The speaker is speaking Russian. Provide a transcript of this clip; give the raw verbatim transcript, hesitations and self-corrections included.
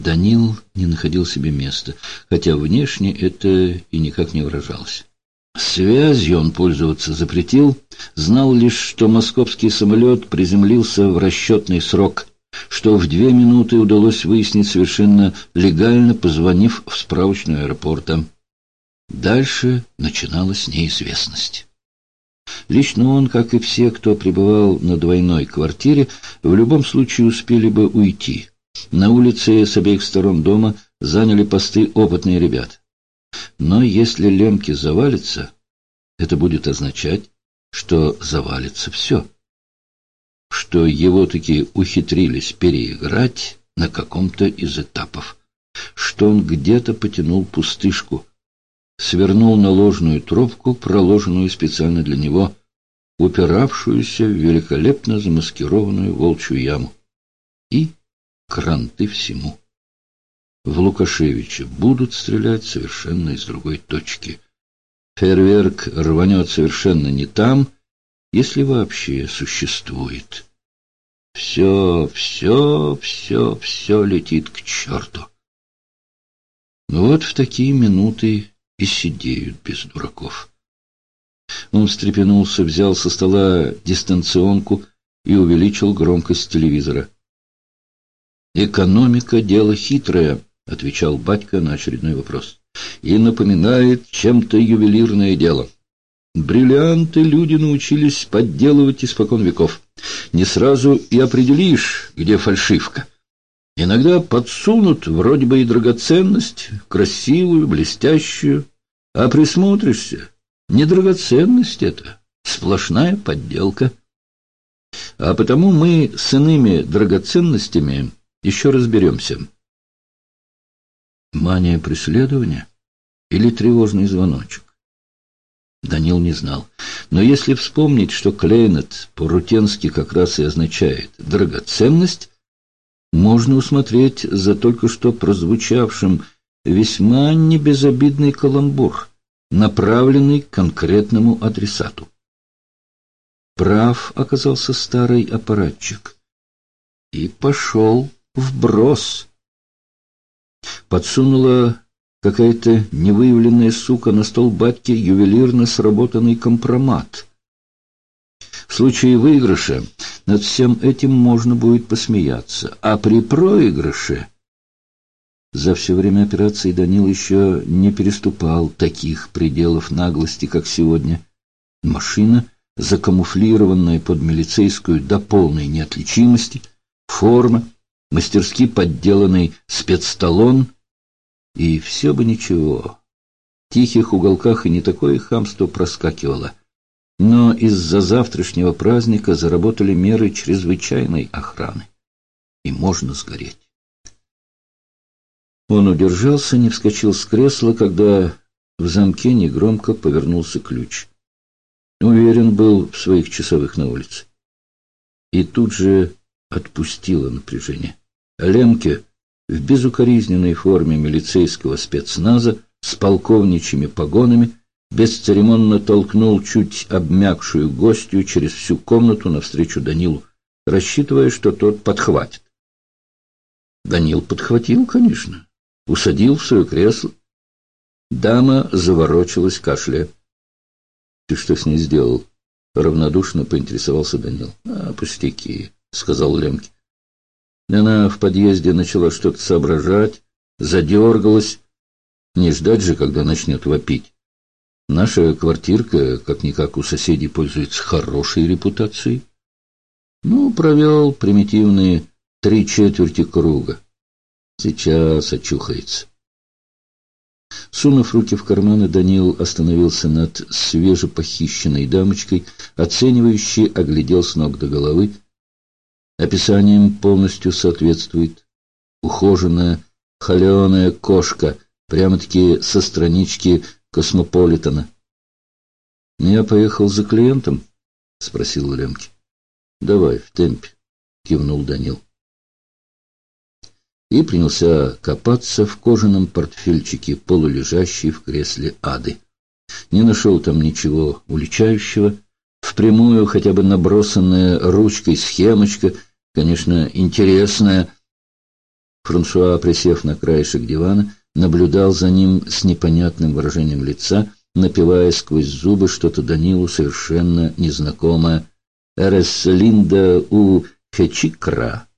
Данил не находил себе места, хотя внешне это и никак не выражалось. Связью он пользоваться запретил, знал лишь, что московский самолет приземлился в расчетный срок, что в две минуты удалось выяснить совершенно легально, позвонив в справочную аэропорта. Дальше начиналась неизвестность. Лично он, как и все, кто пребывал на двойной квартире, в любом случае успели бы уйти. На улице с обеих сторон дома заняли посты опытные ребята. Но если Лемке завалится, это будет означать, что завалится все. Что его таки ухитрились переиграть на каком-то из этапов. Что он где-то потянул пустышку, свернул на ложную тропку, проложенную специально для него, упиравшуюся в великолепно замаскированную волчью яму. И кранты всему. В Лукашевича будут стрелять совершенно из другой точки. Фейерверк рванет совершенно не там, если вообще существует. Все, все, все, все летит к черту. Вот в такие минуты и сидеют без дураков. Он встрепенулся, взял со стола дистанционку и увеличил громкость телевизора. «Экономика — дело хитрое», — отвечал батька на очередной вопрос, — «и напоминает чем-то ювелирное дело. Бриллианты люди научились подделывать испокон веков. Не сразу и определишь, где фальшивка. Иногда подсунут вроде бы и драгоценность, красивую, блестящую, а присмотришься — не драгоценность это, сплошная подделка. А потому мы с иными драгоценностями еще разберемся». Мания преследования или тревожный звоночек? Данил не знал. Но если вспомнить, что клейнет по-рутенски как раз и означает «драгоценность», можно усмотреть за только что прозвучавшим весьма небезобидный каламбур, направленный к конкретному адресату. Прав оказался старый аппаратчик. И пошел вброс. Подсунула какая-то невыявленная сука на стол батьки ювелирно сработанный компромат. В случае выигрыша над всем этим можно будет посмеяться, а при проигрыше... За все время операции Данил еще не переступал таких пределов наглости, как сегодня. Машина, закамуфлированная под милицейскую до полной неотличимости, форма, мастерски подделанный спецталон, и все бы ничего. В тихих уголках и не такое хамство проскакивало. Но из-за завтрашнего праздника заработали меры чрезвычайной охраны. И можно сгореть. Он удержался, не вскочил с кресла, когда в замке негромко повернулся ключ. Уверен был в своих часовых на улице. И тут же отпустило напряжение. Лемке в безукоризненной форме милицейского спецназа с полковничьими погонами бесцеремонно толкнул чуть обмякшую гостью через всю комнату навстречу Данилу, рассчитывая, что тот подхватит. Данил подхватил, конечно, усадил в свое кресло. Дама заворочилась, кашляя. — Ты что с ней сделал? — равнодушно поинтересовался Данил. — А, пустяки, — сказал Лемке. Она в подъезде начала что-то соображать, задергалась. Не ждать же, когда начнет вопить. Наша квартирка, как-никак, у соседей пользуется хорошей репутацией. Ну, провел примитивные три четверти круга. Сейчас очухается. Сунув руки в карманы, Данил остановился над свежепохищенной дамочкой, оценивающий оглядел с ног до головы. Описанием полностью соответствует. Ухоженная, холеная кошка, прямо-таки со странички Космополитена. — Я поехал за клиентом? — спросил Лемке. — Давай, в темпе, — кивнул Данил. И принялся копаться в кожаном портфельчике, полулежащей в кресле Ады. Не нашел там ничего уличающего. Впрямую хотя бы набросанная ручкой схемочка, конечно, интересная. Франсуа, присев на краешек дивана, наблюдал за ним с непонятным выражением лица, напевая сквозь зубы что-то Данилу совершенно незнакомое. «Эрес линда у хечикра».